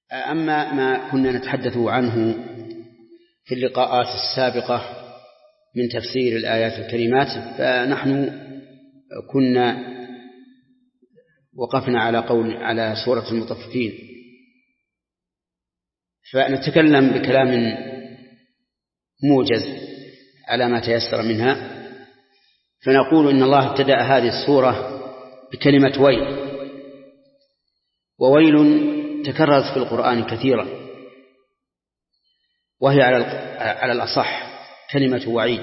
أما ما كنا نتحدث عنه في اللقاءات السابقة من تفسير الآيات الكريمات، فنحن كنا وقفنا على سورة المطففين، فنتكلم بكلام موجز على ما تيسر منها. فنقول إن الله ابتدأ هذه السورة بكلمة ويل، وويل تكررت في القرآن كثيرا، وهي على الأصح كلمة وعيد.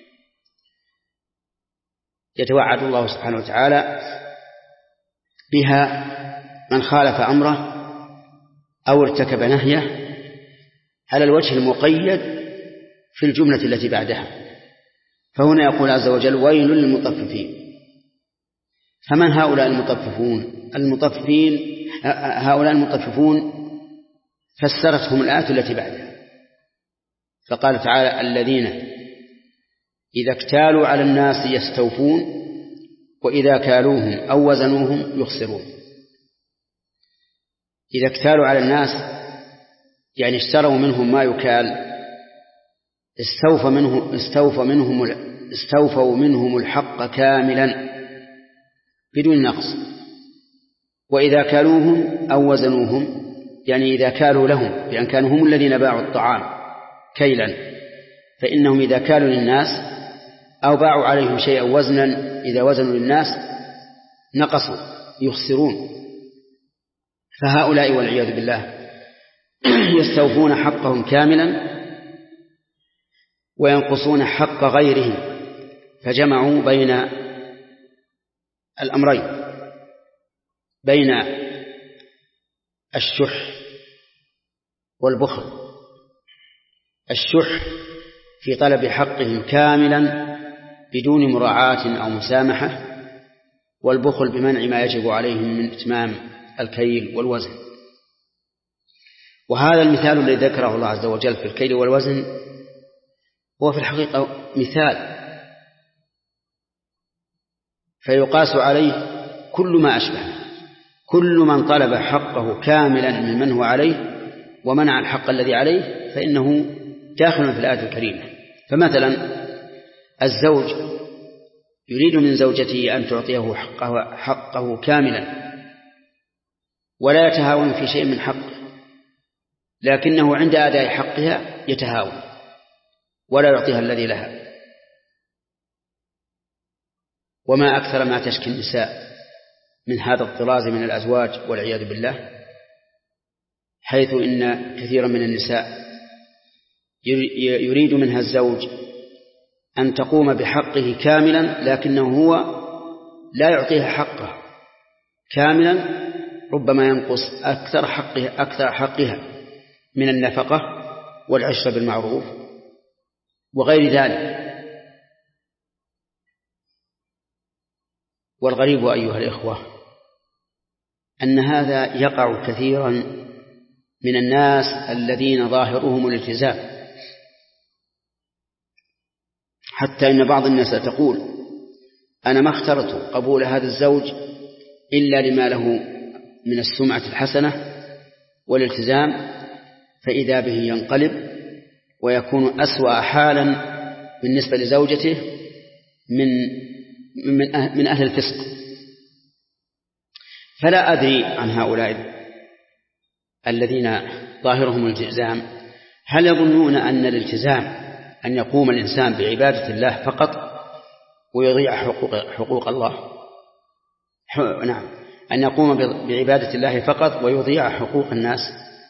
يتوعد الله سبحانه وتعالى بها من خالف أمره أو ارتكب نهيه على الوجه المقيد في الجملة التي بعدها. فهنا يقول عز وجل ويل للمطففين. فمن هؤلاء المطففون؟ هؤلاء المطففون فسرتهم الآية التي بعدها، فقال تعالى الذين إذا اكتالوا على الناس يستوفون وإذا كالوهم أو وزنوهم يخسرون. إذا اكتالوا على الناس يعني اشتروا منهم ما يكال، استوفوا منهم الحق كاملا بدون نقص. وإذا كالوهم أو وزنوهم يعني إذا كالوا لهم، بأن كانوا هم الذين باعوا الطعام كيلا، فإنهم إذا كالوا للناس أو باعوا عليهم شيئا وزنا إذا وزنوا للناس نقصوا يخسرون. فهؤلاء والعياذ بالله يستوفون حقهم كاملا وينقصون حق غيرهم، فجمعوا بين الأمرين، بين الشح والبخل. الشح في طلب حقهم كاملا بدون مراعاة أو مسامحة، والبخل بمنع ما يجب عليهم من إتمام الكيل والوزن. وهذا المثال الذي ذكره الله عز وجل في الكيل والوزن هو في الحقيقة مثال، فيقاس عليه كل ما أشبه. كل من طلب حقه كاملا ممن هو عليه ومنع الحق الذي عليه فإنه داخل في الآية الكريمة. فمثلا الزوج يريد من زوجته أن تعطيه حقه كاملا ولا يتهاون في شيء من حقه، لكنه عند أداء حقها يتهاون ولا يعطيها الذي لها. وما أكثر ما تشكي النساء من هذا الطراز من الأزواج والعياذ بالله، حيث إن كثيرا من النساء يريد منها الزوج أن تقوم بحقه كاملا، لكنه هو لا يعطيها حقه كاملا، ربما ينقص أكثر حقها من النفقة والعشرة بالمعروف وغير ذلك. والغريب أيها الإخوة أن هذا يقع كثيرا من الناس الذين ظاهرهم الالتزام، حتى إن بعض الناس تقول أنا ما اخترت قبول هذا الزوج إلا لما له من السمعة الحسنة والالتزام، فإذا به ينقلب ويكون أسوأ حالا بالنسبة لزوجته من أهل الفسق. فلا أدري عن هؤلاء الذين ظاهرهم الالتزام هل يظنون أن الالتزام أن يقوم الإنسان بعبادة الله فقط ويضيع حقوق الله؟ نعم، أن يقوم بعبادة الله فقط ويضيع حقوق الناس.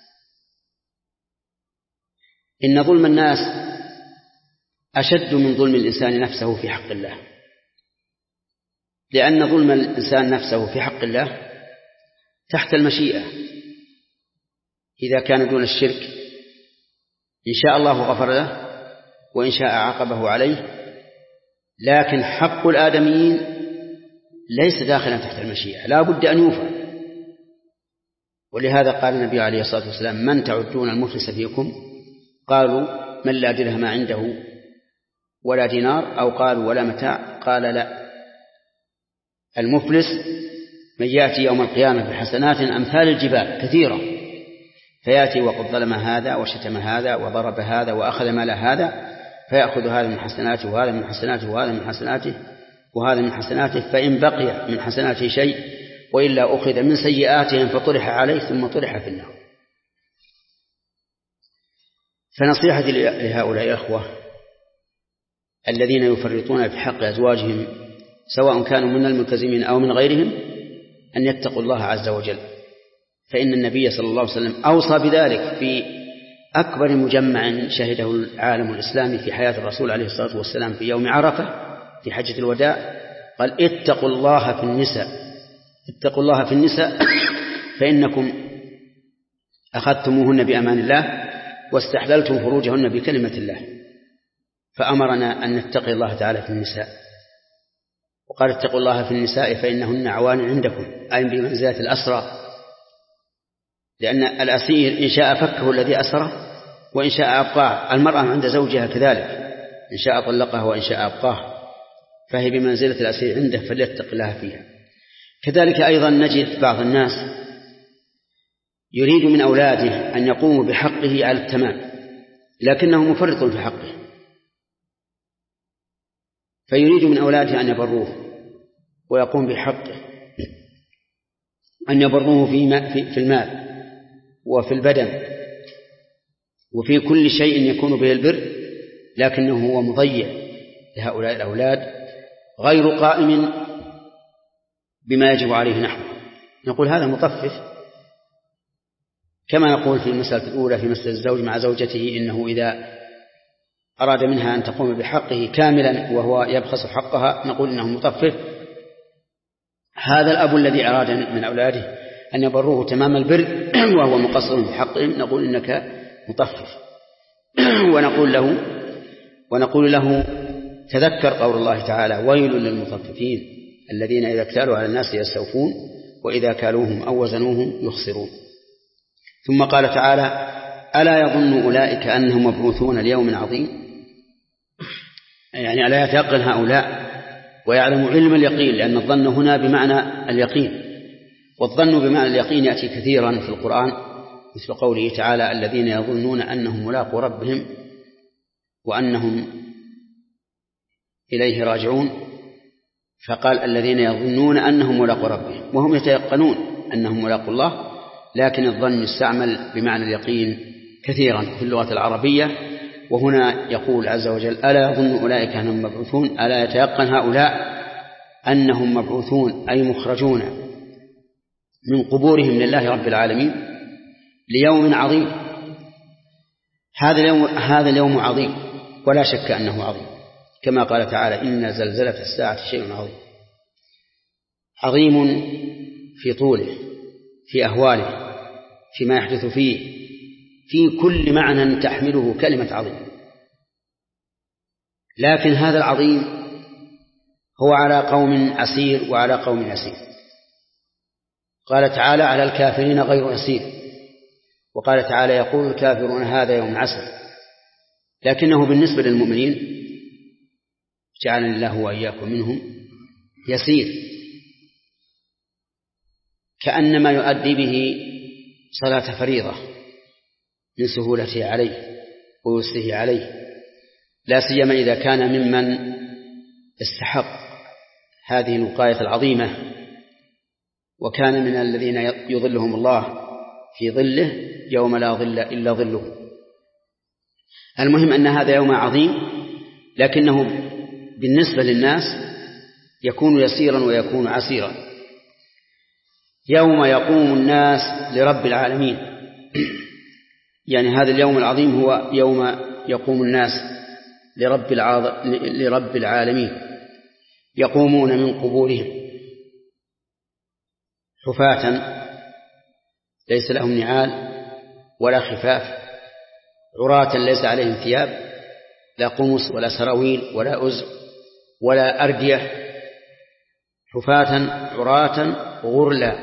إن ظلم الناس أشد من ظلم الإنسان نفسه في حق الله، لأن ظلم الإنسان نفسه في حق الله تحت المشيئة. إذا كان دون الشرك إن شاء الله غفر له وإن شاء عاقبه عليه، لكن حق الآدميين ليس داخلا تحت المشيئة، لا بد أن يوفى. ولهذا قال النبي عليه الصلاة والسلام من تعدون المفلس فيكم؟ قالوا من لا درهم عنده ولا دينار، أو قالوا ولا متاع، قال لا، المفلس من يأتي يوم القيامة بحسنات أمثال الجبال كثيرة، فيأتي وقد ظلم هذا وشتم هذا وضرب هذا وأخذ مال هذا، فيأخذ هذا من حسناته وهذا من حسناته وهذا من حسناته وهذا من حسناته، فإن بقي من حسناته شيء وإلا أخذ من سيئاتهم فطرح عليه ثم طرح في النار. فنصيحتي لهؤلاء الأخوة الذين يفرطون في حق أزواجهم سواء كانوا من الملتزمين أو من غيرهم أن يتقوا الله عز وجل، فإن النبي صلى الله عليه وسلم أوصى بذلك في أكبر مجمع شهده العالم الإسلامي في حياة الرسول عليه الصلاة والسلام في يوم عرفة في حجة الوداع، قال اتقوا الله في النساء، اتقوا الله في النساء فإنكم أخذتموهن بأمان الله واستحللتم فروجهن بكلمة الله. فأمرنا أن نتقي الله تعالى في النساء، وقال اتقوا الله في النساء فإنهن عوان عندكم، أي بمنزلة الأسرى، لأن الأسير إن شاء فكه الذي أسره وإن شاء أبقاه، المرأة عند زوجها كذلك إن شاء طلقها وإن شاء أبقاه، فهي بمنزلة الأسير عنده فليتق الله فيها. كذلك أيضا نجد بعض الناس يريد من أولاده أن يقوموا بحقه على التمام لكنه مفرط في حقه، فيريد من أولاده أن يبروه ويقوم بحقه، أن يبروه في المال وفي البدن وفي كل شيء يكون به البر، لكنه هو مضيع لهؤلاء الأولاد غير قائم بما يجب عليه نحوه. نقول هذا مطفف، كما نقول في المسألة الأولى في مسألة الزوج مع زوجته إنه إذا أراد منها أن تقوم بحقه كاملا وهو يبخس حقها نقول إنه مطفف. هذا الأب الذي أراد من أولاده أن يبروه تمام البر وهو مقصر بحقهم نقول إنك مطفف. ونقول له تذكر قول الله تعالى ويل للمطففين الذين إذا اكتالوا على الناس يستوفون وإذا كالوهم أو وزنوهم يخسرون. ثم قال تعالى ألا يظن أولئك أنهم مبعوثون ليوم عظيم، يعني ألا يتيقن هؤلاء ويعلم علم اليقين، لأن الظن هنا بمعنى اليقين، والظن بمعنى اليقين يأتي كثيرا في القرآن مثل قوله تعالى الذين يظنون أنهم ملاقو ربهم وأنهم إليه راجعون، فقال الذين يظنون أنهم ملاقو ربهم وهم يتيقنون أنهم ملاقو الله، لكن الظن يستعمل بمعنى اليقين كثيرا في اللغة العربية. وهنا يقول عز وجل ألا يظن أولئك أنهم مبعوثون، ألا يتيقن هؤلاء أنهم مبعوثون أي مخرجون من قبورهم لله رب العالمين ليوم عظيم. هذا اليوم عظيم ولا شك أنه عظيم، كما قال تعالى إن زلزلة الساعة شيء عظيم، عظيم في طوله في أهواله فيما يحدث فيه في كل معنى تحمله كلمة عظيم. لكن هذا العظيم هو على قوم عسير وعلى قوم يسير. قال تعالى على الكافرين غير يسير، وقال تعالى يقول الكافرون هذا يوم عسر، لكنه بالنسبة للمؤمنين جعلنا الله وإياكم منهم يسير، كأنما يؤدي به صلاة فريضة من سهولته عليه ويسره عليه، لا سيما إذا كان ممن استحق هذه الوقاية العظيمة وكان من الذين يظلهم الله في ظله يوم لا ظل إلا ظله. المهم أن هذا يوم عظيم، لكنه بالنسبة للناس يكون يسيرا ويكون عسيرا. يوم يقوم الناس لرب العالمين، يعني هذا اليوم العظيم هو يوم يقوم الناس لرب العالمين، يقومون من قبورهم حفاة ليس لهم نعال ولا خفاف، عراة ليس عليهم ثياب، لا قمص ولا سراويل ولا أزر ولا أردية، حفاة عراة غرلا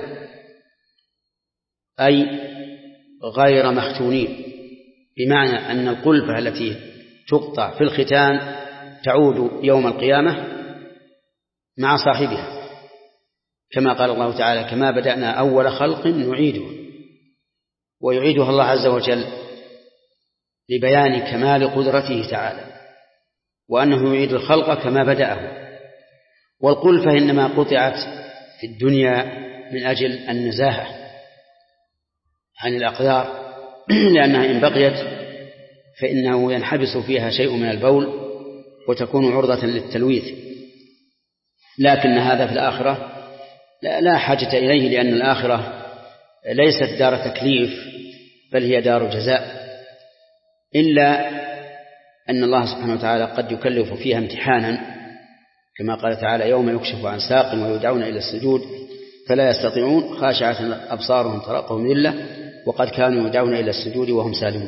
أي غير مختونين، بمعنى أن القلبة التي تقطع في الختان تعود يوم القيامة مع صاحبها، كما قال الله تعالى كما بدأنا أول خلق نعيده ويعيدها الله عز وجل لبيان كمال قدرته تعالى، وأنه يعيد الخلق كما بدأه. والقلفة إنما قطعت في الدنيا من أجل النزاهة عن الأقدار، لأنها إن بقيت فإنه ينحبس فيها شيء من البول وتكون عرضة للتلويث. لكن هذا في الآخرة لا حاجة إليه، لأن الآخرة ليست دار تكليف بل هي دار جزاء، إلا أن الله سبحانه وتعالى قد يكلف فيها امتحانا، كما قال تعالى: يوم يكشف عن ساق ويدعون إلى السجود فلا يستطيعون خاشعة أبصارهم ترقهم ذلة وقد كانوا يدعون إلى السجود وهم سالمون.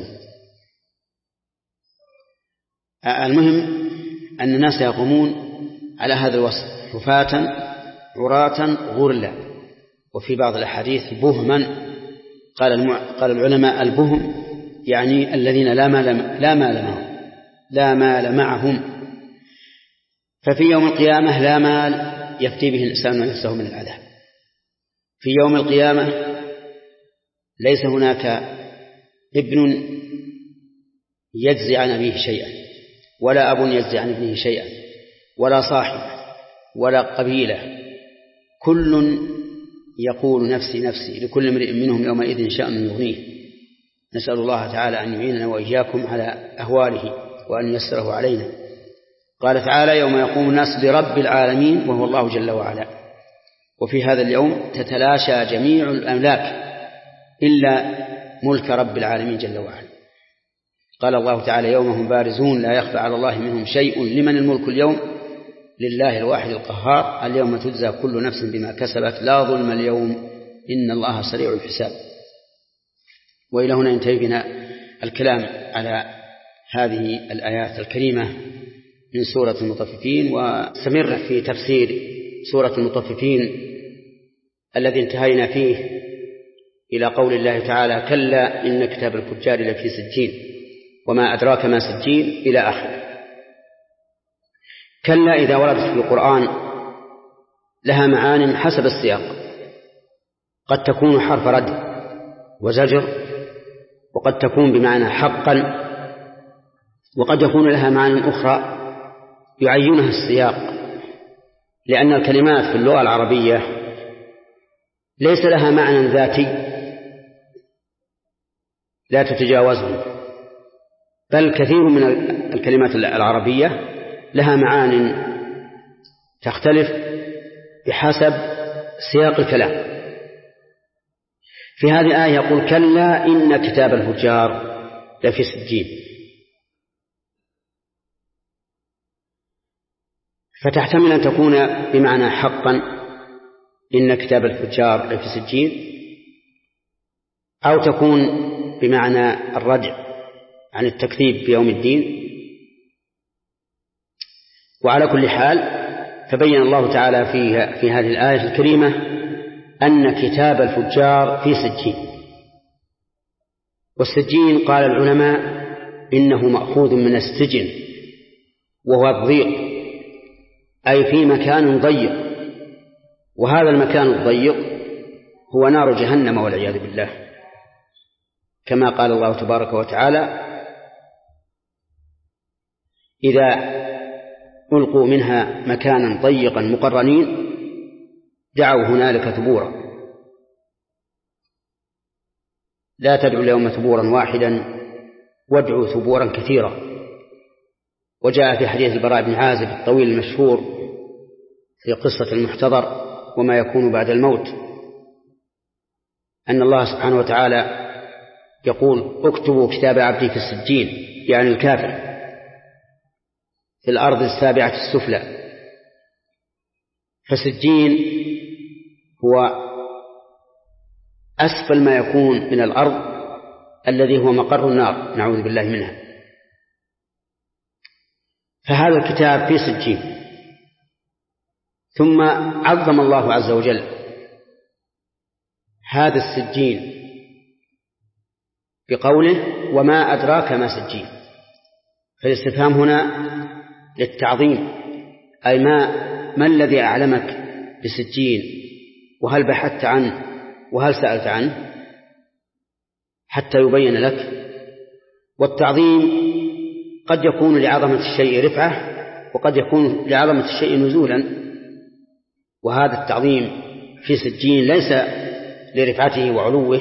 المهم أن الناس يقومون على هذا الوصف: حفاة عراة غرلا، وفي بعض الأحاديث بهما. قال العلماء: البهم يعني الذين لا مال معهم. ففي يوم القيامة لا مال يفتي به الإنسان نفسه من العذاب. في يوم القيامة ليس هناك ابن يجزي عن أبيه شيئا، ولا أب يجزي عن ابنه شيئا، ولا صاحب ولا قبيلة، كل يقول نفسي نفسي، لكل امرئ منهم يومئذ شأن يغنيه. نسأل الله تعالى أن يعيننا وإياكم على أهواله وأن يسره علينا. قال تعالى: يوم يقوم الناس لرب العالمين وهو الله جل وعلا. وفي هذا اليوم تتلاشى جميع الأملاك إلا ملك رب العالمين جل وعلا. قال الله تعالى: يوم هم بارزون لا يخفى على الله منهم شيء لمن الملك اليوم لله الواحد القهار اليوم تجزى كل نفس بما كسبت لا ظلم اليوم إن الله سريع الحساب. وإلى هنا ينتهي بنا الكلام على هذه الآيات الكريمة من سورة المطففين، واستمر في تفسير سورة المطففين الذي انتهينا فيه إلى قول الله تعالى: كلا إن كتاب الفجار لفي سجين وما أدراك ما سجين إلى آخره. كلا إذا وردت في القرآن لها معان حسب السياق، قد تكون حرف رد وزجر، وقد تكون بمعنى حقا، وقد يكون لها معان أخرى يعينها السياق، لأن الكلمات في اللغة العربية ليس لها معنى ذاتي لا تتجاوزه، بل كثير من الكلمات العربية لها معان تختلف بحسب سياق الكلام. في هذه الآية يقول: كلا إن كتاب الفجار لفي سجين، فتحتمل أن تكون بمعنى حقا إن كتاب الفجار لفي سجين، أو تكون بمعنى الردع عن التكذيب بيوم الدين. وعلى كل حال فبين الله تعالى في هذه الآية الكريمة أن كتاب الفجار في سجين. والسجين قال العلماء إنه مأخوذ من السجن، وهو الضيق، أي في مكان ضيق، وهذا المكان الضيق هو نار جهنم والعياذ بالله، كما قال الله تبارك وتعالى: إذا ألقوا منها مكانا ضيقا مقرنين دعوا هنالك ثبورا لا تدعوا اليوم ثبورا واحدا وادعوا ثبورا كثيرا. وجاء في حديث البراء بن عازب الطويل المشهور في قصة المحتضر وما يكون بعد الموت أن الله سبحانه وتعالى يقول: اكتبوا كتاب عبدي في السجين، يعني الكافر، في الأرض السابعة السفلى. فالسجين هو أسفل ما يكون من الأرض الذي هو مقر النار، نعوذ بالله منها. فهذا الكتاب في سجين. ثم عظم الله عز وجل هذا السجين بقوله: وما أدراك ما سجين. فالاستفهام هنا للتعظيم، أي ما الذي أعلمك بسجين، وهل بحثت عنه، وهل سألت عنه؟ حتى يبين لك. والتعظيم قد يكون لعظمة الشيء رفعة، وقد يكون لعظمة الشيء نزولا، وهذا التعظيم في سجين ليس لرفعته وعلوه،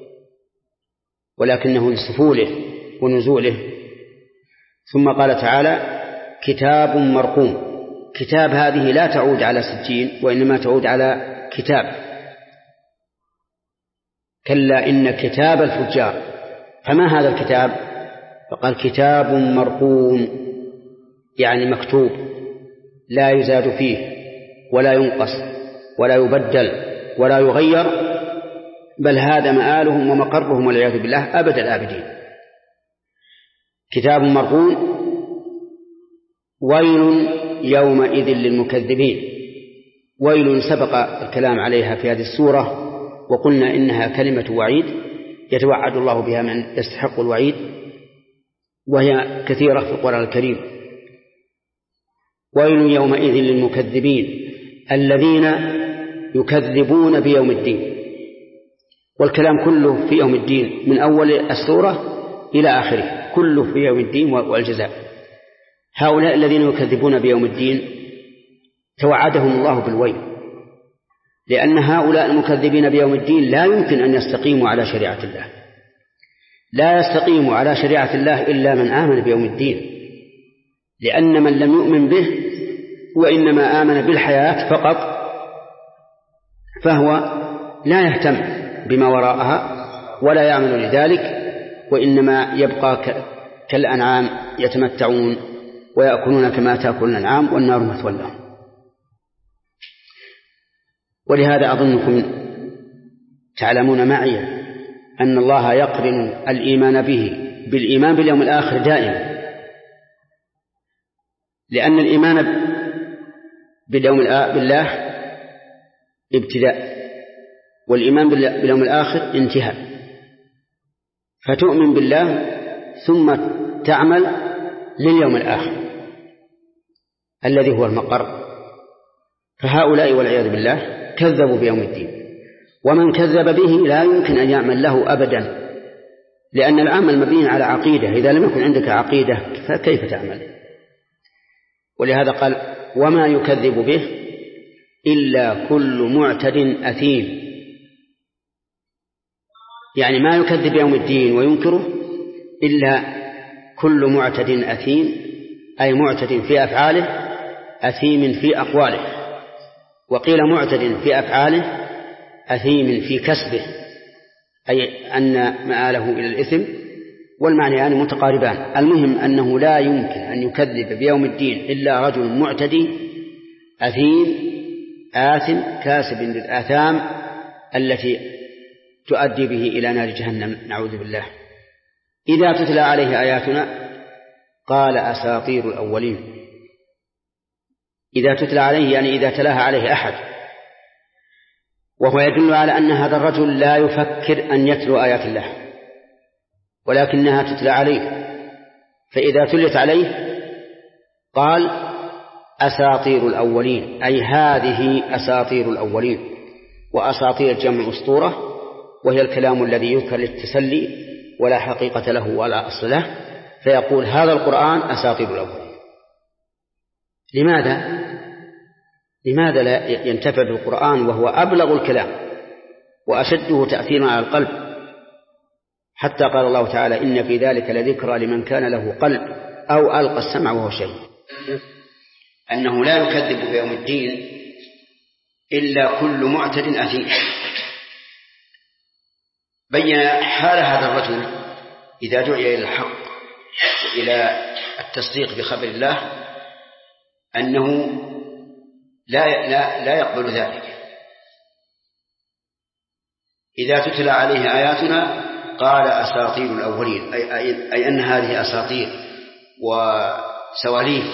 ولكنه لسفوله ونزوله. ثم قال تعالى: كتاب مرقوم. كتاب هذه لا تعود على سجين، وإنما تعود على كتاب. كلا إن كتاب الفجار. فما هذا الكتاب؟ فقال: كتاب مرقوم، يعني مكتوب لا يزاد فيه ولا ينقص ولا يبدل ولا يغير، بل هذا مآلهم ومقرهم والعياذ بالله أبد الآبدين. كتاب مرقوم. ويل يومئذ للمكذبين. ويل سبق الكلام عليها في هذه السورة، وقلنا إنها كلمة وعيد يتوعد الله بها من يستحق الوعيد، وهي كثيرة في القرآن الكريم. ويل يومئذ للمكذبين الذين يكذبون بيوم الدين. والكلام كله في يوم الدين من أول السورة إلى آخره، كله في يوم الدين والجزاء. هؤلاء الذين يكذبون بيوم الدين توعدهم الله بالويل، لأن هؤلاء المكذبين بيوم الدين لا يمكن أن يستقيموا على شريعة الله. لا يستقيم على شريعة الله إلا من آمن بيوم الدين، لأن من لم يؤمن به وإنما آمن بالحياة فقط، فهو لا يهتم بما وراءها ولا يعمل لذلك، وإنما يبقى كالأنعام يتمتعون ويأكلون كما تأكل الأنعام والنار مثوى لهم. ولهذا أظنكم تعلمون معي أن الله يقرن الإيمان به بالإيمان باليوم الآخر دائما، لأن الإيمان بالله ابتداء، والإيمان باليوم الآخر انتهاء. فتؤمن بالله ثم تعمل لليوم الآخر الذي هو المقر. فهؤلاء والعياذ بالله كذبوا بيوم الدين، ومن كذب به لا يمكن أن يعمل له أبدا، لأن العمل مبني على عقيدة، إذا لم يكن عندك عقيدة فكيف تعمل؟ ولهذا قال: وما يكذب به إلا كل معتد أثيم. يعني ما يكذب يوم الدين وينكره إلا كل معتد أثيم، أي معتد في أفعاله أثيم في أقواله. وقيل معتد في أفعاله أثيم في كسبه، أي أن مآله إلى الإثم، والمعنيان متقاربان. المهم أنه لا يمكن أن يكذب بيوم الدين إلا رجل معتدي أثيم آثم كاسب للآثام التي تؤدي به إلى نار جهنم، نعوذ بالله. إذا تتلى عليه آياتنا قال أساطير الأولين. إذا تتلى عليه يعني إذا تلاها عليه أحد، وهو يدل على أن هذا الرجل لا يفكر أن يتلو آيات الله، ولكنها تتلى عليه. فإذا تلت عليه قال أساطير الأولين، أي هذه أساطير الأولين. وأساطير جمع أسطورة، وهي الكلام الذي يذكر للتسلي ولا حقيقة له ولا أصل له، فيقول هذا القرآن أساطير الأولين. لماذا لا ينتفع بالقرآن وهو أبلغ الكلام وأشده تأثيرا على القلب؟ حتى قال الله تعالى: إن في ذلك لذكرى لمن كان له قلب أو ألقى السمع وهو شهيد. أنه لا يكذب بيوم الدين إلا كل معتد أثيم. بين حال هذا الرجل إذا دعي إلى الحق وإلى التصديق بخبر الله أنه لا يقبل ذلك. إذا تتلى عليه آياتنا قال أساطير الأولين، أي أن هذه أساطير وسواليف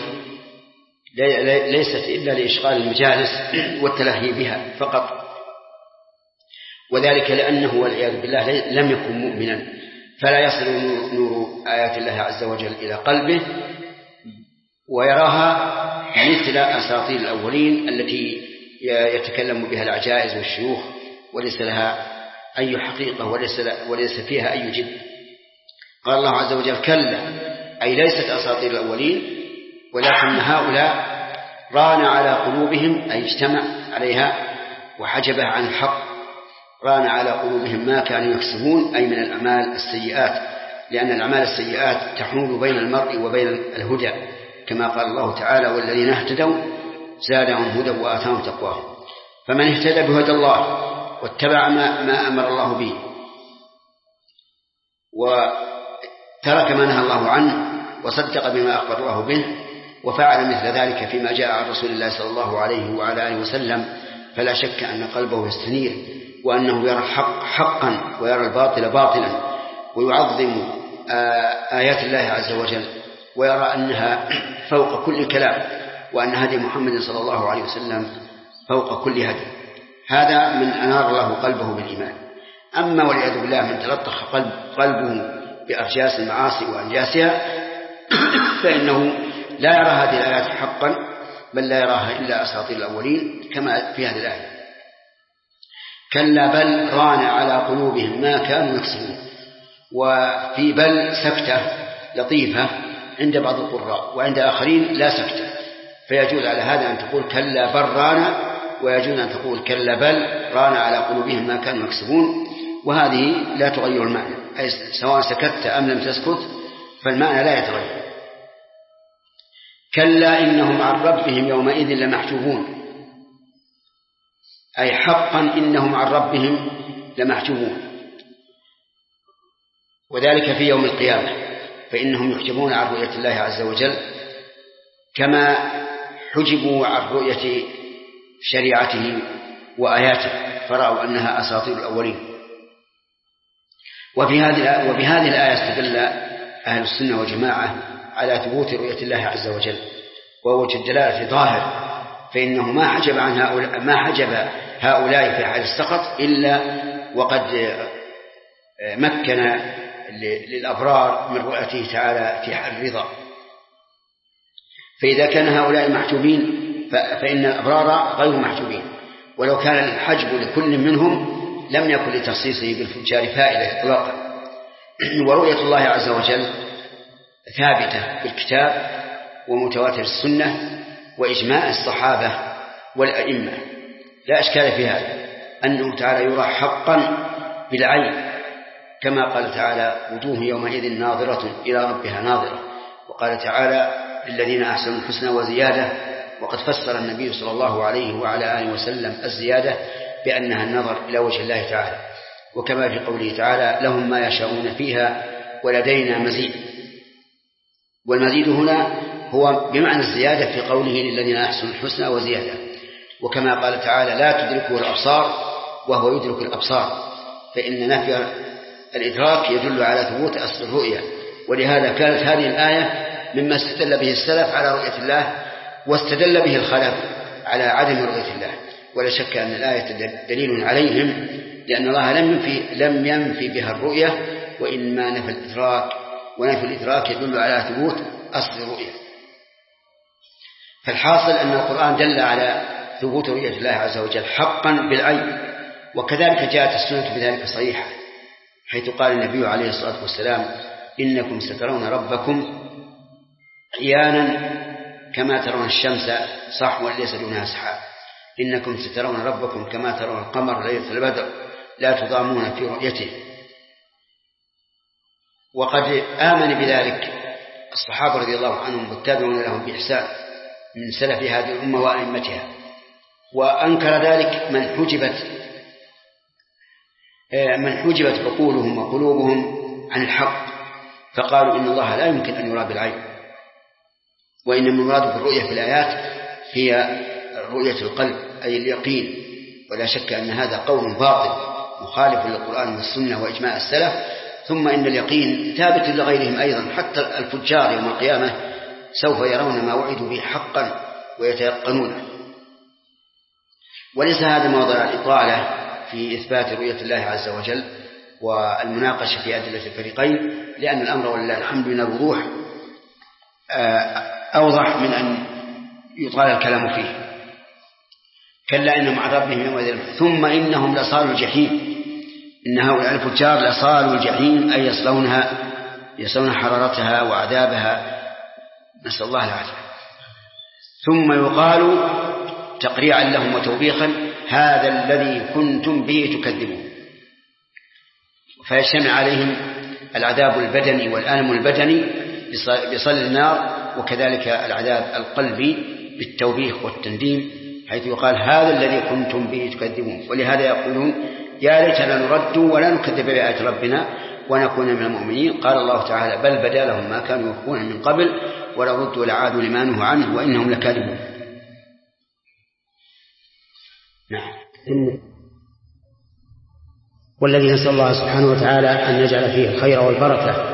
ليست إلا لإشغال المجالس والتلهي بها فقط، وذلك لأنه والعياذ بالله لم يكن مؤمنا، فلا يصل نور آيات الله عز وجل إلى قلبه ويراها مثل أساطير الأولين التي يتكلم بها العجائز والشيوخ وليس لها أي حقيقة وليس فيها أي جد. قال الله عز وجل كلا، أي ليست أساطير الأولين، ولكن هؤلاء ران على قلوبهم، أي اجتمع عليها وحجبها عن الحق، ران على قلوبهم ما كانوا يكسبون، أي من الأعمال السيئات، لأن الأعمال السيئات تحول بين المرء وبين الهدى، كما قال الله تعالى والذين اهتدوا زادهم هدى وآتاهم تقواهم. فمن اهتدى بهدى الله واتبع ما أمر الله به وترك ما نهى الله عنه وصدق بما أخبر الله به وفعل مثل ذلك فيما جاء عن رسول الله صلى الله عليه وعلى آله وسلم، فلا شك أن قلبه يستنير، وأنه يرى الحق حقا ويرى الباطل باطلا، ويعظم آيات الله عز وجل، ويرى أنها فوق كل كلام، وأن هدي محمد صلى الله عليه وسلم فوق كل هدي. هذا من أنار الله قلبه بالإيمان. أما والعياذ بالله من تلطخ قلبه بأرجاس المعاصي وأنجاسها فإنه لا يرى هذه الآيات حقا، بل لا يراها إلا أساطير الأولين كما في هذه الآية. كلا بل ران على قلوبهم ما كانوا يكسبون. وفي بل سكتة لطيفة عند بعض القراء، وعند آخرين لا سكتة، فيجوز على هذا أن تقول كلا بل ران، ويجوز أن تقول كلا بل ران على قلوبهم ما كانوا يكسبون، وهذه لا تغير المعنى، أي سواء سكت أم لم تسكت فالمعنى لا يتغير. كلا إنهم عن ربهم يومئذ لمحجوبون، أي حقا إنهم عن ربهم لمحجوبون، وذلك في يوم القيامة، فإنهم يحجبون عن رؤية الله عز وجل كما حجبوا عن رؤية شريعته وآياته، فرأوا أنها أساطير الأولين. وبهذه الآية استدل أهل السنة والجماعة على ثبوت رؤية الله عز وجل، ووجه الدلالة ظاهر، فإنه ما حجب هؤلاء في حال السقط إلا وقد مكن للأبرار من رؤيته تعالى في حال الرضا. فإذا كان هؤلاء محجوبين فإن الأبرار غير محجوبين، ولو كان الحجب لكل منهم لم يكن لتخصيصه بالفجار فائدة إطلاقا. ورؤية الله عز وجل ثابتة بالكتاب ومتواتر السنة وإجماع الصحابة والأئمة، لا إشكال في هذا، أنه تعالى يرى حقا بالعين، كما قال تعالى وجوه يومئذ ناظرة إلى ربها ناظرة، وقال تعالى للذين أحسنوا الحسنى وزيادة، وقد فسر النبي صلى الله عليه وعلى آله وسلم الزيادة بأنها النظر إلى وجه الله تعالى، وكما في قوله تعالى لهم ما يشاءون فيها ولدينا مزيد. والمزيد هنا هو بمعنى الزيادة في قوله للذين أحسنوا الحسنى وزيادة، وكما قال تعالى لا تدركه الأبصار وهو يدرك الأبصار، فإن نفي الإدراك يدل على ثبوت أصل الرؤية. ولهذا كانت هذه الآية مما استدل به السلف على رؤية الله، واستدل به الخلف على عدم رؤية الله. ولا شك أن الآية دليل عليهم، لأن الله لم ينفي بها الرؤية، وإنما نفى الإدراك، ونفي الإدراك يدل على ثبوت أصل الرؤية. فالحاصل أن القرآن دل على ثبوت رؤية الله عز وجل حقا بالعين، وكذلك جاءت السنة بذلك صحيحة، حيث قال النبي عليه الصلاة والسلام إنكم سترون ربكم عيانا كما ترون الشمس صحوا ليس دونها سحاب، إنكم سترون ربكم كما ترون القمر ليلة البدر لا تضامون في رؤيته. وقد آمن بذلك الصحابة رضي الله عنهم والتابعون لهم بإحسان من سلف هذه الأمة وأئمتها، وأنكر ذلك من حجبت عقولهم وقلوبهم عن الحق، فقالوا إن الله لا يمكن أن يرى بالعين، وإن المراد بالرؤية في الآيات هي رؤية القلب أي اليقين. ولا شك أن هذا قول باطل مخالف للقرآن والسنة وإجماع السلف. ثم إن اليقين ثابت لغيرهم أيضا، حتى الفجار يوم القيامة سوف يرون ما وعدوا به حقا ويتيقنونه. وليس هذا موضع الإطالة في إثبات رؤية الله عز وجل والمناقشة في أدلة الفريقين، لأن الأمر ولله الحمد من الوضوح أوضح من أن يطال الكلام فيه. كلا إنهم عن ربهم يومئذ ثم إنهم لصالوا الجحيم، إن هؤلاء الفجار لصالوا الجحيم أي يصلون حرارتها وعذابها، نسأل الله العافية. ثم يقال تقريعا لهم وتوبيخا: هذا الذي كنتم به تكذبون. فيجتمع عليهم العذاب البدني والألم البدني بصل النار، وكذلك العذاب القلبي بالتوبيخ والتنديم، حيث يقال: هذا الذي كنتم به تكذبون. ولهذا يقولون: يا ليتنا نرد ولا نكذب بآيات ربنا ونكون من المؤمنين. قال الله تعالى: بل بدا لهم ما كانوا يخفون من قبل ولو ردوا لعادوا لما نهوا عنه وإنهم لكاذبون. نعم. والذي نسأل الله سبحانه وتعالى أن يجعل فيه الخير والبركة.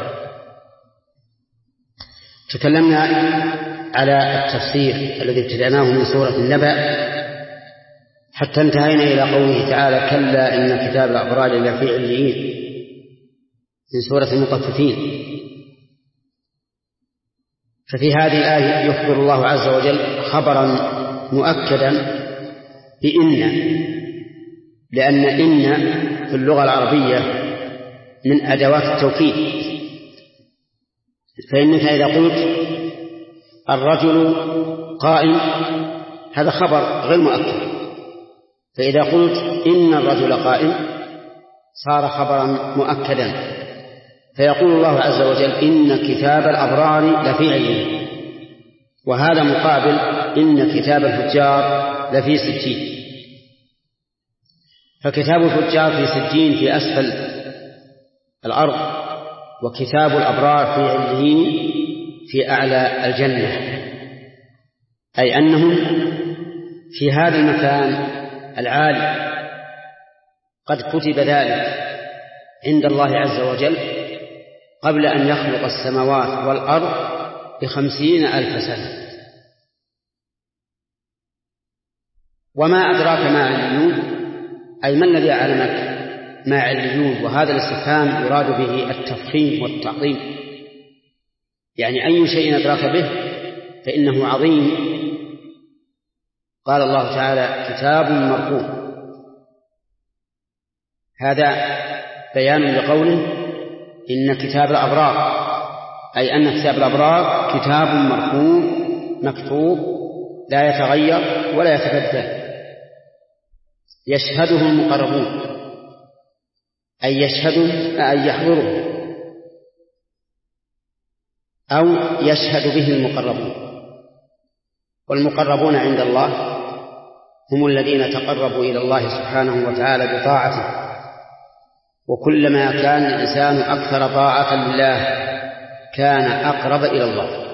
تكلمنا على التفسير الذي ابتدأناه من سورة النبأ حتى انتهينا إلى قوله تعالى: كلا إن كتاب الأبرار لفي عليين، من سورة المطففين. ففي هذه الآية يخبر الله عز وجل خبرا مؤكدا بإن، لأن إن في اللغة العربية من أدوات التوكيد. فإنك إذا قلت الرجل قائم هذا خبر غير مؤكد، فإذا قلت إن الرجل قائم صار خبرا مؤكدا. فيقول الله عز وجل: إن كتاب الأبرار لفي عليين، وهذا مقابل إن كتاب الفجار لفي سجين. فكتاب الفجار في سجين في أسفل الأرض، وكتاب الأبرار في عليين في أعلى الجنة، أي أنهم في هذا المكان العالي قد كتب ذلك عند الله عز وجل قبل أن يخلق السماوات والأرض ب50,000 سنة. وما أدراك ما عليون، أي ما الذي أعلمك ما عليون؟ وهذا الاستفهام يراد به التفخيم والتعظيم، يعني أي شيء أدراك به فإنه عظيم. قال الله تعالى: كتاب مرقوم. هذا بيان لقوله إن كتاب الأبرار، أي أن كتاب الأبرار كتاب مرقوم مكتوب لا يتغير ولا يتبدل، يشهده المقربون، أي يحضره أو يشهد به المقربون. والمقربون عند الله هم الذين تقربوا إلى الله سبحانه وتعالى بطاعته، وكلما كان الإنسان أكثر طاعة لله كان أقرب إلى الله،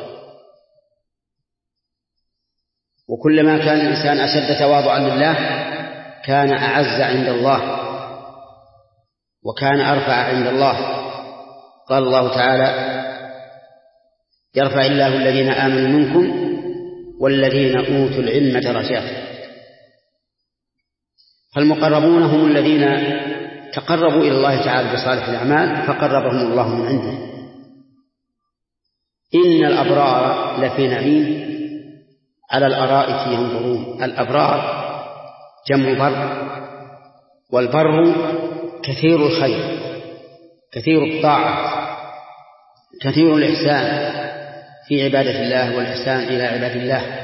وكلما كان الإنسان أشد تواضعا لله كان أعز عند الله وكان أرفع عند الله. قال الله تعالى: يرفع الله الذين آمنوا منكم والذين أوتوا العلم درجات. فالمقربون هم الذين تقربوا إلى الله تعالى بصالح الأعمال فقربهم الله من عنده. إن الأبرار لفي نعيم على الأرائك ينظرون. الأبرار جمع بر، والبر كثير الخير، كثير الطاعة، كثير الإحسان في عبادة الله والإحسان إلى عباد الله.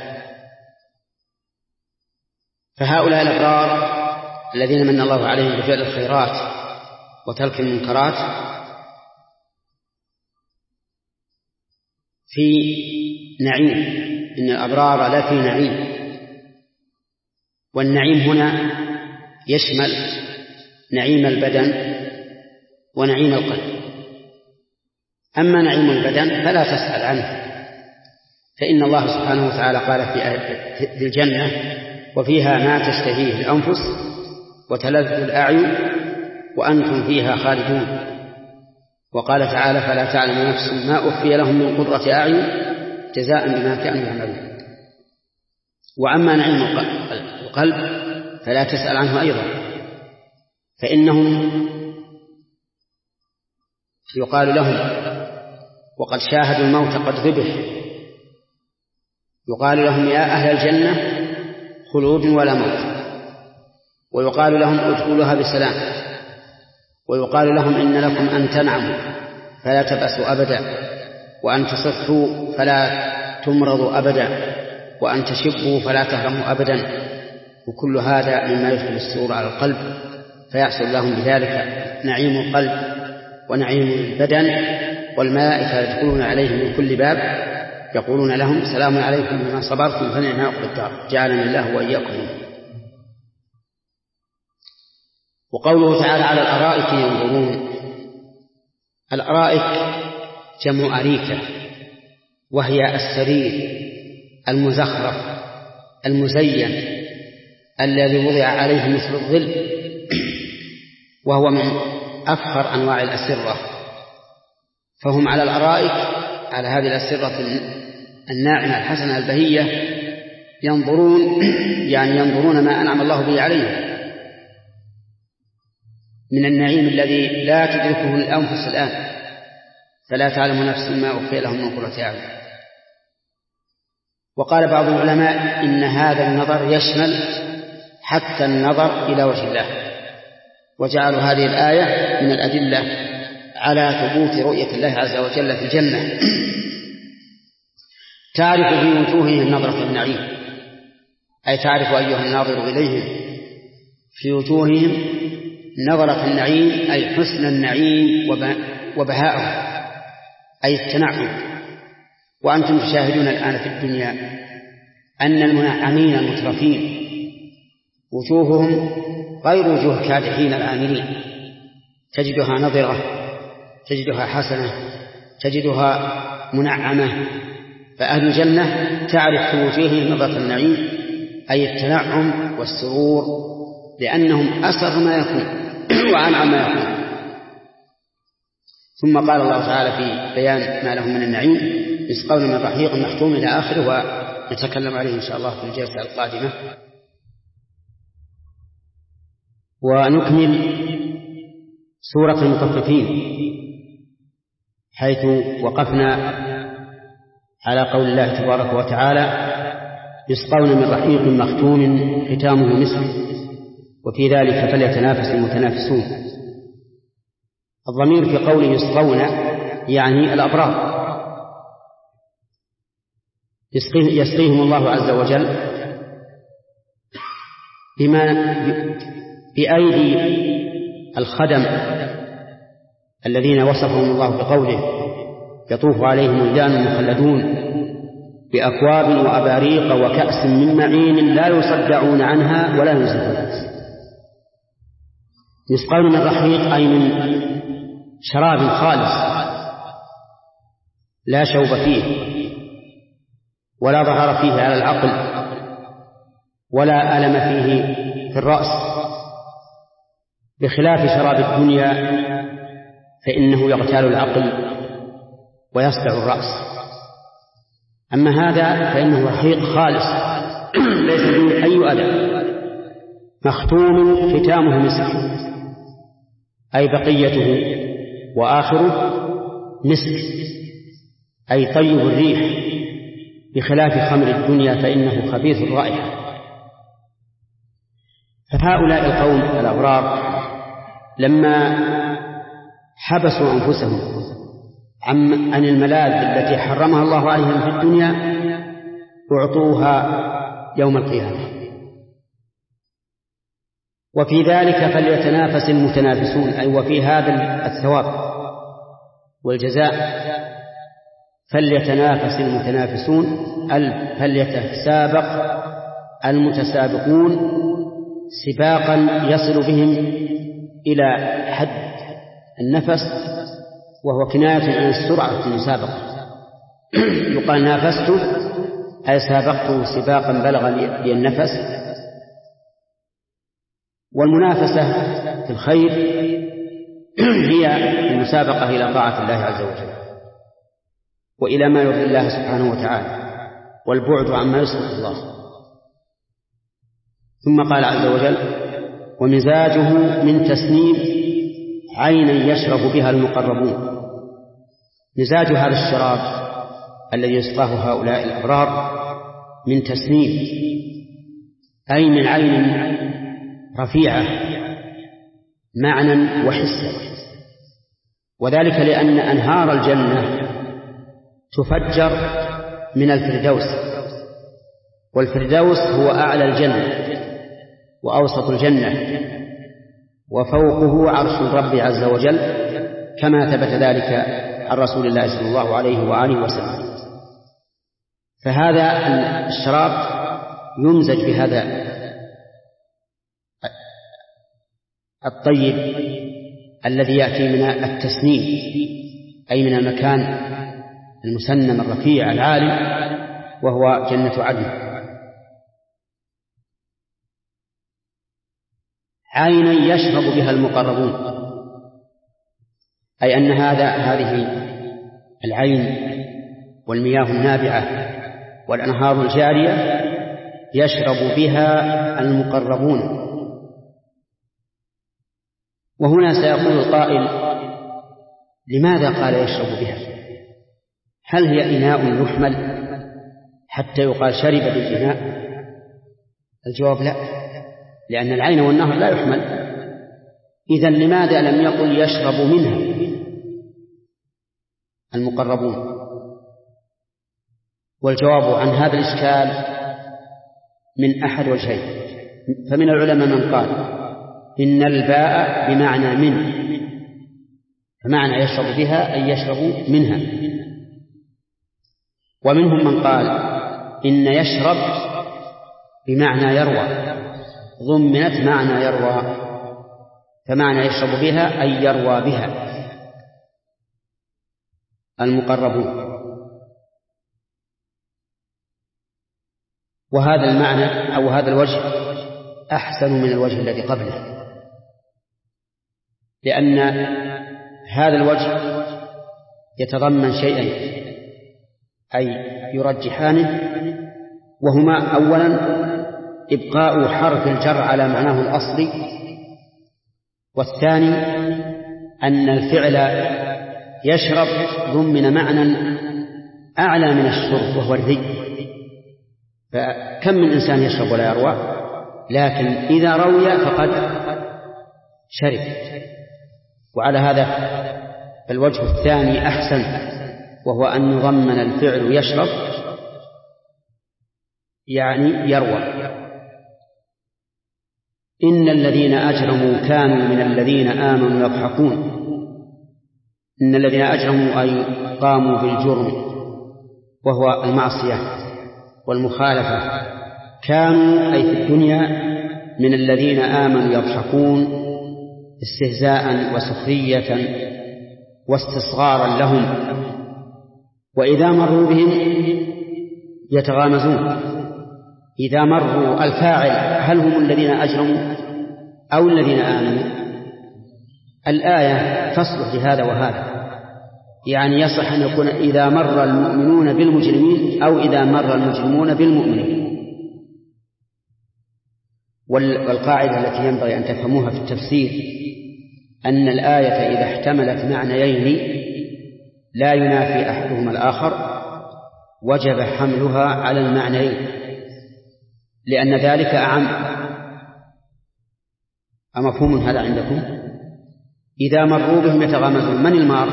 فهؤلاء الأبرار الذين من الله عليهم بفعل الخيرات وترك المنكرات في نعيم. إن الأبرار لفي نعيم، والنعيم هنا يشمل نعيم البدن ونعيم القلب. أما نعيم البدن فلا تسأل عنه، فإن الله سبحانه وتعالى قال في الجنة: وفيها ما تشتهيه الأنفس وتلذ الأعين وأنتم فيها خالدون. وقال تعالى: فلا تعلم نفس ما أخفي لهم من قرة أعين جزاء بما كانوا يعملون. وأما نعيم القلب فلا تسأل عنه أيضا، فإنهم يقال لهم وقد شاهدوا الموت قد ذبح، يقال لهم: يا أهل الجنة خلود ولا موت، ويقال لهم: ادخلوها بسلام، ويقال لهم إن لكم أن تنعموا فلا تبأسوا أبدا، وأن تصحوا فلا تمرضوا أبدا، وأن تشبوا فلا تهرموا أبدا. وكل هذا مما يدخل السرور على القلب، فيحصل لهم بذلك نعيم القلب ونعيم البدن. والملائكة يدخلون عليهم من كل باب يقولون لهم سلام عليكم بما صبرتم فنعم عقبى الدار، جعلنا الله وإياكم منه. وقوله تعالى على الأرائك ينظرون، الأرائك جمع أريكة، وهي السرير المزخرف المزين الذي وضع عليه مثل الظل، وهو من أفخر أنواع الأسرة. فهم على الأرائك على هذه الأسرة الناعمة الحسنة البهية ينظرون، يعني ينظرون ما أنعم الله به عليهم من النعيم الذي لا تدركه الأنفس الآن، فلا تعلم نفس ما أخفي لهم من قرة أعين. وقال بعض العلماء إن هذا النظر يشمل حتى النظر إلى وجه الله، وجعلوا هذه الآية من الأدلة على ثبوت رؤية الله عز وجل في الجنة. تعرف في وجوههم نظرة النعيم، أي تعرف أيها الناظر إليهم في وجوههم نظرة النعيم، أي حسن النعيم وبهاءه، أي التنعم. وأنتم تشاهدون الآن في الدنيا أن المنعمين المترفين وجوههم غير وجوه كادحين العاملين، تجدها نظرة، تجدها حسنة، تجدها منعمة. فأهل الجنة تعرف في وجوههم نظرة النعيم، أي التنعم والسرور، لأنهم أسر ما يكون وأنعم ما يكون. ثم قال الله تعالى في بيان ما لهم من النعيم: يسقون من رحيق مختوم إلى آخره، ونتكلم عليه إن شاء الله في الجلسة القادمة. ونكمل سورة المطففين حيث وقفنا على قول الله تبارك وتعالى: يسقون من رحيق مختوم ختامه مسك وفي ذلك فليتنافس المتنافسون. الضمير في قوله يسقون يعني الأبرار، يسقيهم الله عز وجل بما بأيدي الخدم الذين وصفهم الله بقوله: يطوف عليهم ولدان مخلدون بأكواب وأباريق وكأس من معين لا يصدعون عنها ولا ينزفون. يسقون من رحيق أي من شراب خالص لا شوب فيه ولا ظهر فيه على العقل ولا ألم فيه في الرأس، بخلاف شراب الدنيا فإنه يغتال العقل ويصدع الرأس. أما هذا فإنه رحيق خالص ليس فيه أي أذى، مختوم ختامه مسك أي بقيته وآخره مسك أي طيب الريح، بخلاف خمر الدنيا فإنه خبيث الرائحة. فهؤلاء القوم الأبرار لما حبسوا أنفسهم عن الملاذ التي حرمها الله عليهم في الدنيا أعطوها يوم القيامة. وفي ذلك فليتنافس المتنافسون، أي وفي هذا الثواب والجزاء فليتنافس المتنافسون، فليتسابق المتسابقون سباقا يصل بهم إلى حد النفس، وهو كناية عن السرعة في المسابقة. يقال نافسته أي سابقته سباقا بلغ لي النفس. والمنافسة في الخير هي المسابقة إلى طاعة الله عز وجل وإلى ما يرضي الله سبحانه وتعالى، والبعد عما يسخط الله. ثم قال عز وجل: ومزاجه من تسنيم عينا يشرب بها المقربون. مزاج هذا الشراب الذي يسقاه هؤلاء الأبرار من تسنيم أي من عين رفيعة معنى وحسا، وذلك لأن أنهار الجنة تفجر من الفردوس، والفردوس هو أعلى الجنة وأوسط الجنة، وفوقه عرش الرب عز وجل، كما ثبت ذلك عن رسول الله صلى الله عليه وآله وسلم. فهذا الشراب يمزج بهذا الطيب الذي يأتي من التسنيم، أي من المكان المسنم الرفيع العالي، وهو جنة عدن. عينا يشرب بها المقربون، أي أن هذه العين والمياه النابعة والأنهار الجارية يشرب بها المقربون. وهنا سيقول القائل: لماذا قال يشرب بها؟ هل هي إناء يحمل حتى يقال شرب بالإناء؟ الجواب لا، لأن العين والنهر لا يحمل. إذن لماذا لم يقل يشرب منها المقربون؟ والجواب عن هذا الإشكال من أحد وجهين. فمن العلماء من قال إن الباء بمعنى من، فمعنى يشرب بها أي يشرب منها. ومنهم من قال إن يشرب بمعنى يروى، ضمنت معنى يروى، فمعنى يشرب بها أي يروى بها المقربون. وهذا المعنى أو هذا الوجه أحسن من الوجه الذي قبله، لأن هذا الوجه يتضمن شيئين أي يرجحانه، وهما: أولا إبقاء حرف الجر على معناه الأصلي، والثاني أن الفعل يشرب ضمن معنى أعلى من الشرب وهو الري. فكم من إنسان يشرب ولا يروى، لكن إذا روي فقد شرب. وعلى هذا الوجه الثاني أحسن، وهو أن يضمن الفعل يشرب يعني يروى. إن الذين أجرموا كانوا من الذين آمنوا يضحكون. إن الذين أجرموا أي قاموا بالجرم وهو المعصية والمخالفة، كانوا أي في الدنيا من الذين آمنوا يضحكون استهزاء وسخرية واستصغارا لهم، وإذا مروا بهم يتغامزون. إذا مروا الفاعل هل هم الذين أجرموا أو الذين آمنوا؟ الآية تصلح لهذا وهذا، يعني يصح أن يكون إذا مر المؤمنون بالمجرمين أو إذا مر المجرمون بالمؤمنين. والقاعدة التي ينبغي أن تفهموها في التفسير أن الآية إذا احتملت معنيين لا ينافي أحدهما الآخر وجب حملها على المعنيين، لأن ذلك أعم. أمفهوم هذا عندكم؟ إذا مروا بهم يتغامزون، من المار؟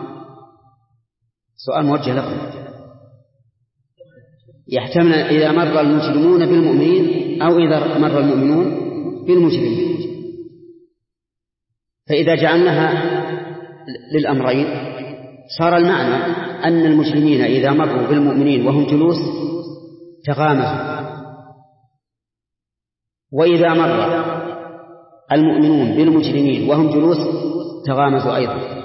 سؤال موجه لكم. يحتمل إذا مر المجرمون بالمؤمنين أو إذا مر المؤمنون بالمجرمين. فإذا جعلناها للأمرين صار المعنى أن المجرمين إذا مروا بالمؤمنين وهم جلوس تغامزوا، وإذا مر المؤمنون بالمجرمين وهم جلوس تغامزوا أيضا،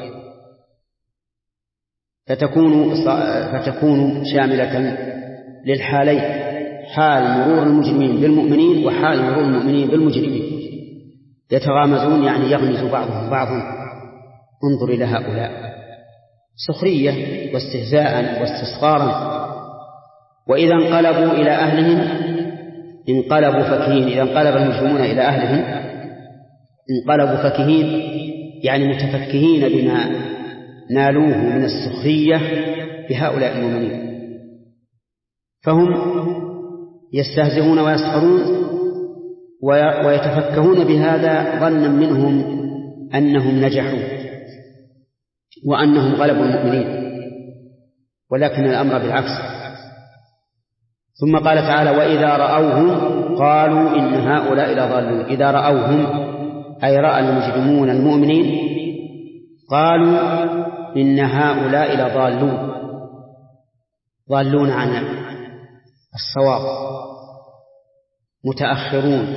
فتكون شاملة للحالين، حال مرور المجرمين بالمؤمنين وحال مرور المؤمنين بالمجرمين. يتغامزون يعني يغمز بعضهم بعضا. انظر إلى هؤلاء، سخرية واستهزاء واستصغارا. وإذا انقلبوا إلى أهلهم انقلبوا فكهين. إذا انقلب المجرمون إلى أهلهم انقلبوا فكهين، يعني متفكهين بما نالوه من السخرية بهؤلاء المؤمنين، فهم يستهزئون ويسخرون ويتفكهون بهذا ظنا منهم أنهم نجحوا وأنهم غلبوا المؤمنين، ولكن الأمر بالعكس. ثم قال تعالى: وإذا رأوهم قالوا إن هؤلاء لضالون. إذا رأوهم أي رأى المجرمون المؤمنين قالوا إن هؤلاء لضالون، ضالون عن الصواب، متأخرون،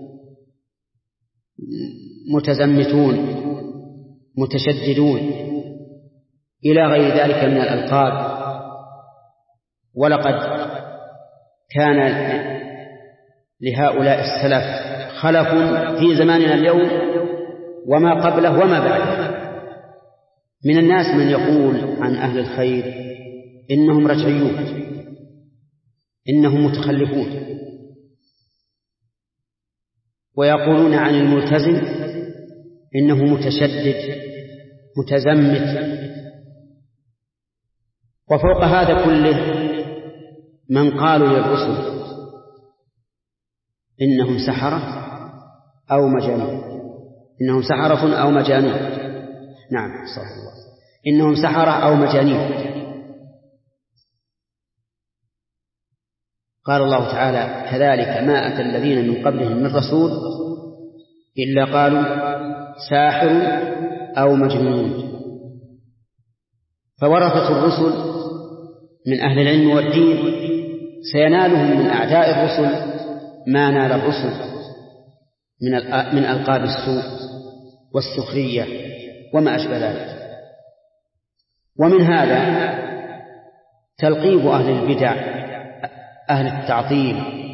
متزمتون، متشددون، إلى غير ذلك من الألقاب. ولقد كان لهؤلاء السلف خلف في زماننا اليوم وما قبله وما بعده. من الناس من يقول عن أهل الخير إنهم رجعيون، إنهم متخلفون، ويقولون عن الملتزم إنه متشدد متزمت. وفوق هذا كله من قالوا للرسل إنهم سحرة أو مجانين، إنهم سحرة أو مجانين. نعم صلى الله، إنهم سحرة أو مجانين. قال الله تعالى: كذلك ما أتى الذين من قبلهم من رسول إلا قالوا ساحر أو مجنون. فورثة الرسل من أهل العلم والدين سينالهم من أعداء الرسل ما نال الرسل من ألقاب السوء والسخرية وما أشبه ذلك. ومن هذا تلقيب أهل البدع أهل التعطيل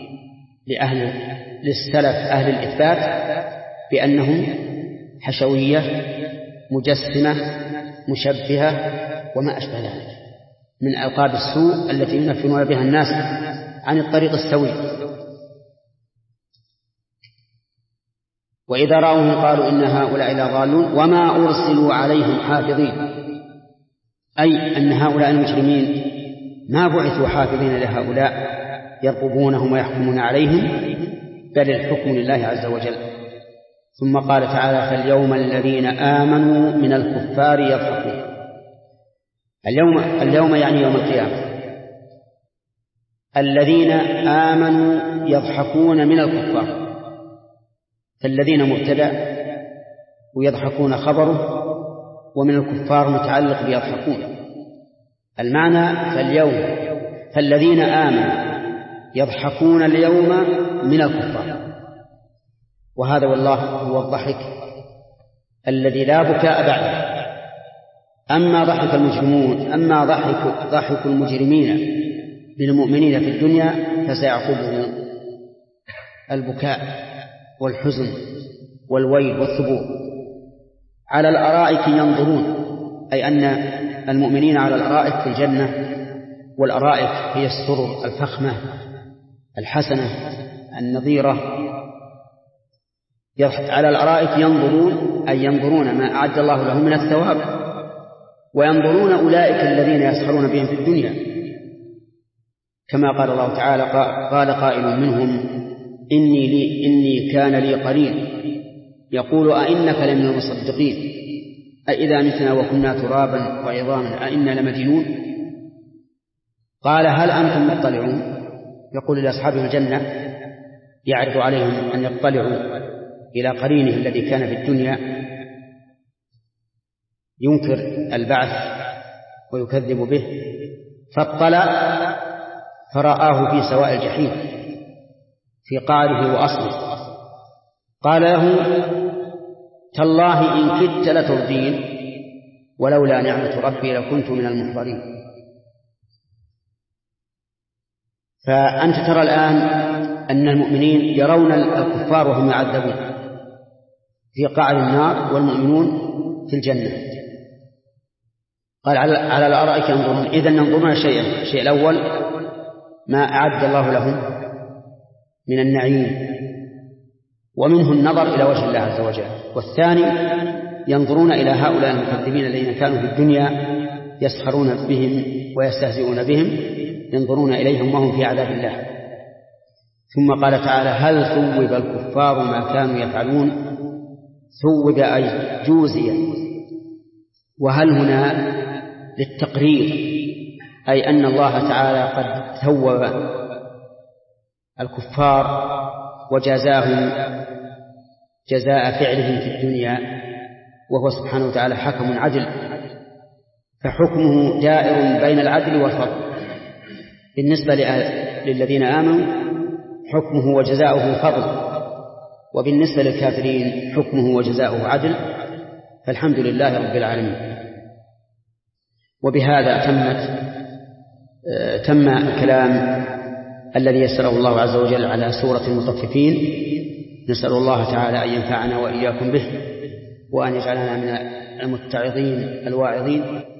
للسلف أهل الإثبات بأنهم حشوية مجسمة مشبهة وما أشبه ذلك من ألقاب السوء التي ينفرون بها الناس عن الطريق السوي. وإذا رأوهم قالوا إن هؤلاء لضالون وما أرسلوا عليهم حافظين، أي أن هؤلاء المجرمين ما بعثوا حافظين لهؤلاء يرقبونهم ويحكمون عليهم، بل الحكم لله عز وجل. ثم قال تعالى: فاليوم الذين آمنوا من الكفار يضحكون. اليوم يعني يوم القيامة. الذين آمنوا يضحكون من الكفار، فالذين مبتدأ ويضحكون خبره، ومن الكفار متعلق بيضحكون. المعنى فالذين آمنوا يضحكون اليوم من الكفار. وهذا والله هو الضحك الذي لا بكاء بعده. أما ضحك المجرمون، أما ضحك المجرمين بالمؤمنين في الدنيا فسيعقبه البكاء والحزن والويل والثبور. على الأرائك ينظرون، أي أن المؤمنين على الأرائك في الجنة، والأرائك هي السرر الفخمة الحسنة النظيرة. على الأرائك ينظرون، أي ينظرون ما أعد الله لهم من الثواب، وينظرون أولئك الذين يسخرون بهم في الدنيا، كما قال الله تعالى: قال قائل منهم إني كان لي قرين يقول أئنك لمن المصدقين أئذا متنا وكنا ترابا وعظاما أئنا لمدينون. قال: هل أنتم مطلعون؟ يقول لأصحاب الجنة يعرض عليهم أن يطلعوا إلى قرينه الذي كان في الدنيا ينكر البعث ويكذب به، فاطلع فرآه في سواء الجحيم في قعره وأصله. قال له: تالله إن كدت لتردين ولولا نعمة ربي لكنت من المحضرين. فأنت ترى الآن أن المؤمنين يرون الكفار وهم يعذبون في قعر النار والمؤمنون في الجنة. قال: على الأرائك ينظرون. إذن ينظرون الشيء الأول ما أعد الله لهم من النعيم، ومنه النظر إلى وجه الله عز وجل. والثاني ينظرون إلى هؤلاء المكذبين الذين كانوا في الدنيا يسخرون بهم ويستهزئون بهم، ينظرون إليهم وهم في عذاب الله. ثم قال تعالى: هل ثوب الكفار ما كانوا يفعلون ثوب أي جوزي، وهل هنا للتقرير، أي أن الله تعالى قد ثوب الكفار وجازاهم جزاء فعلهم في الدنيا، وهو سبحانه وتعالى حكم عدل، فحكمه دائر بين العدل والفضل. بالنسبة للذين آمنوا حكمه وجزاؤه فضل، وبالنسبة للكافرين حكمه وجزاؤه عدل، فالحمد لله رب العالمين. وبهذا تم الكلام الذي يسره الله عز وجل على سورة المطففين. نسأل الله تعالى أن ينفعنا وإياكم به، وأن يجعلنا من المتعظين الواعظين.